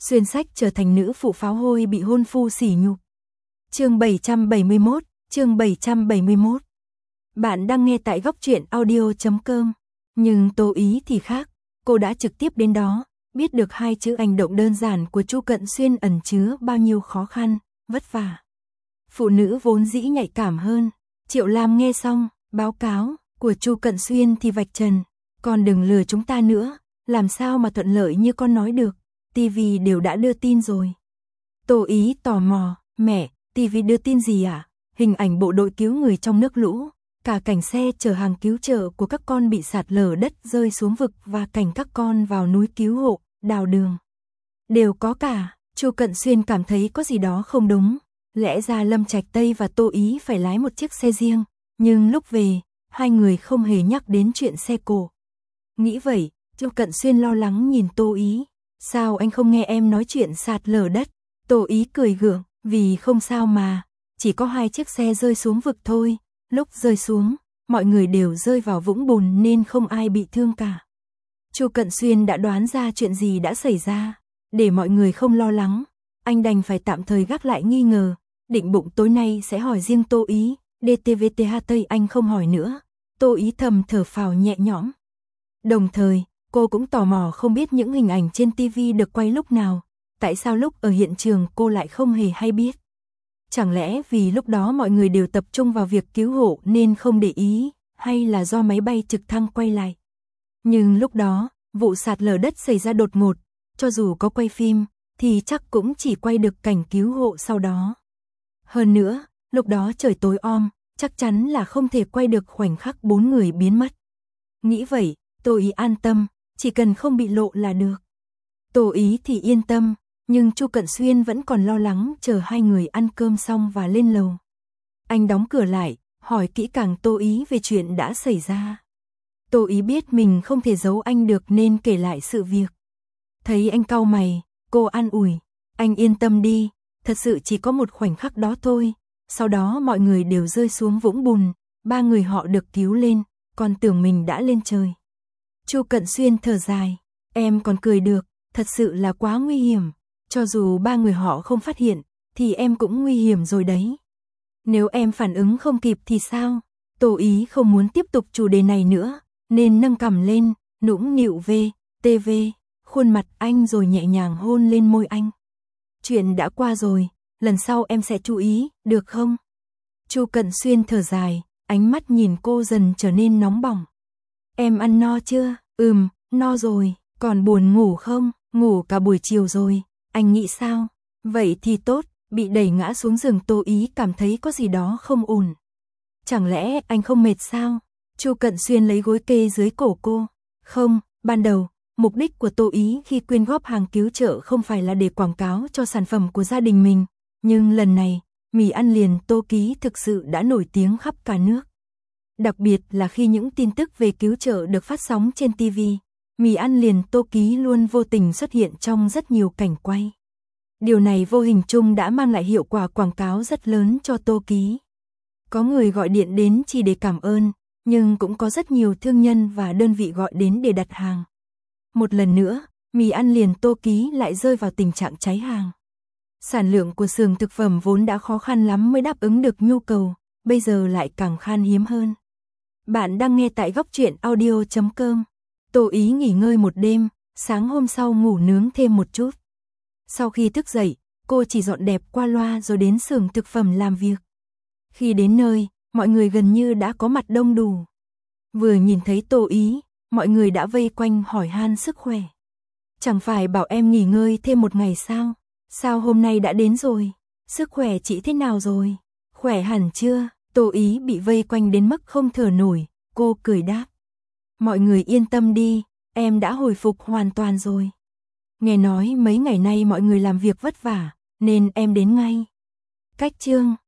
xuyên sách trở thành nữ phụ pháo hôi bị hôn phu sỉ nhục. Chương 771. Bạn đang nghe tại góc truyện audio.com. Nhưng Tô Ý thì khác, cô đã trực tiếp đến đó, biết được hai chữ hành động đơn giản của Chu Cận Xuyên ẩn chứa bao nhiêu khó khăn, vất vả. Phụ nữ vốn dĩ nhạy cảm hơn. Triệu Lam nghe xong, báo cáo của Chu Cận Xuyên thì vạch trần, con đừng lừa chúng ta nữa, làm sao mà thuận lợi như con nói được, TV đều đã đưa tin rồi. Tô Ý tò mò, mẹ, TV đưa tin gì ạ? Hình ảnh bộ đội cứu người trong nước lũ, cả cảnh xe chở hàng cứu trợ của các con bị sạt lở đất rơi xuống vực và cảnh các con vào núi cứu hộ, đào đường. Đều có cả. Chu Cận Xuyên cảm thấy có gì đó không đúng. Lẽ ra Lâm Trạch Tây và Tô Ý phải lái một chiếc xe riêng, nhưng lúc về, hai người không hề nhắc đến chuyện xe cộ. Nghĩ vậy, Chu Cận Xuyên lo lắng nhìn Tô Ý. Sao anh không nghe em nói chuyện sạt lở đất? Tô Ý cười gượng, vì không sao mà, chỉ có hai chiếc xe rơi xuống vực thôi. Lúc rơi xuống, mọi người đều rơi vào vũng bùn nên không ai bị thương cả. Chu Cận Xuyên đã đoán ra chuyện gì đã xảy ra. Để mọi người không lo lắng, anh đành phải tạm thời gác lại nghi ngờ, định bụng tối nay sẽ hỏi riêng Tô Ý. DTVTH Tây anh không hỏi nữa. Tô Ý thầm thở phào nhẹ nhõm. Đồng thời, cô cũng tò mò không biết những hình ảnh trên TV được quay lúc nào, tại sao lúc ở hiện trường cô lại không hề hay biết. Chẳng lẽ vì lúc đó mọi người đều tập trung vào việc cứu hộ nên không để ý, hay là do máy bay trực thăng quay lại. Nhưng lúc đó, vụ sạt lở đất xảy ra đột ngột, cho dù có quay phim, thì chắc cũng chỉ quay được cảnh cứu hộ sau đó. Hơn nữa, lúc đó trời tối om, chắc chắn là không thể quay được khoảnh khắc 4 người biến mất. Nghĩ vậy, Tô Ý an tâm, chỉ cần không bị lộ là được. Tô Ý thì yên tâm, nhưng Chu Cận Xuyên vẫn còn lo lắng chờ hai người ăn cơm xong và lên lầu. Anh đóng cửa lại, hỏi kỹ càng Tô Ý về chuyện đã xảy ra. Tô Ý biết mình không thể giấu anh được nên kể lại sự việc. Thấy anh cau mày, cô an ủi, anh yên tâm đi, thật sự chỉ có một khoảnh khắc đó thôi. Sau đó mọi người đều rơi xuống vũng bùn, 3 người họ được cứu lên, còn tưởng mình đã lên trời. Chu Cận Xuyên thở dài, em còn cười được, thật sự là quá nguy hiểm. Cho dù 3 người họ không phát hiện, thì em cũng nguy hiểm rồi đấy. Nếu em phản ứng không kịp thì sao? Tô Ý không muốn tiếp tục chủ đề này nữa, nên nâng cằm lên, nũng nịu TV, khuôn mặt anh rồi nhẹ nhàng hôn lên môi anh. Chuyện đã qua rồi, lần sau em sẽ chú ý, được không? Chu Cận Xuyên thở dài, ánh mắt nhìn cô dần trở nên nóng bỏng. Em ăn no chưa? No rồi, còn buồn ngủ không? Ngủ cả buổi chiều rồi, anh nghĩ sao? Vậy thì tốt, bị đẩy ngã xuống giường Tô Ý cảm thấy có gì đó không ổn. Chẳng lẽ anh không mệt sao? Chu Cận Xuyên lấy gối kê dưới cổ cô. Không, ban đầu, mục đích của Tô Ý khi quyên góp hàng cứu trợ không phải là để quảng cáo cho sản phẩm của gia đình mình. Nhưng lần này, mì ăn liền Tô Ký thực sự đã nổi tiếng khắp cả nước. Đặc biệt là khi những tin tức về cứu trợ được phát sóng trên TV, mì ăn liền Tô Ký luôn vô tình xuất hiện trong rất nhiều cảnh quay. Điều này vô hình chung đã mang lại hiệu quả quảng cáo rất lớn cho Tô Ký. Có người gọi điện đến chỉ để cảm ơn, nhưng cũng có rất nhiều thương nhân và đơn vị gọi đến để đặt hàng. Một lần nữa, mì ăn liền Tô Ký lại rơi vào tình trạng cháy hàng. Sản lượng của xưởng thực phẩm vốn đã khó khăn lắm mới đáp ứng được nhu cầu, bây giờ lại càng khan hiếm hơn. Bạn đang nghe tại góc truyện audio.com. Tô Ý nghỉ ngơi một đêm, sáng hôm sau ngủ nướng thêm một chút. Sau khi thức dậy, cô chỉ dọn dẹp qua loa rồi đến xưởng thực phẩm làm việc. Khi đến nơi, mọi người gần như đã có mặt đông đủ. Vừa nhìn thấy Tô Ý, mọi người đã vây quanh hỏi han sức khỏe. Chẳng phải bảo em nghỉ ngơi thêm một ngày sao? Sao hôm nay đã đến rồi? Sức khỏe chị thế nào rồi? Khỏe hẳn chưa? Tô Ý bị vây quanh đến mức không thở nổi, cô cười đáp. Mọi người yên tâm đi, em đã hồi phục hoàn toàn rồi. Nghe nói mấy ngày nay mọi người làm việc vất vả, nên em đến ngay. Cách chương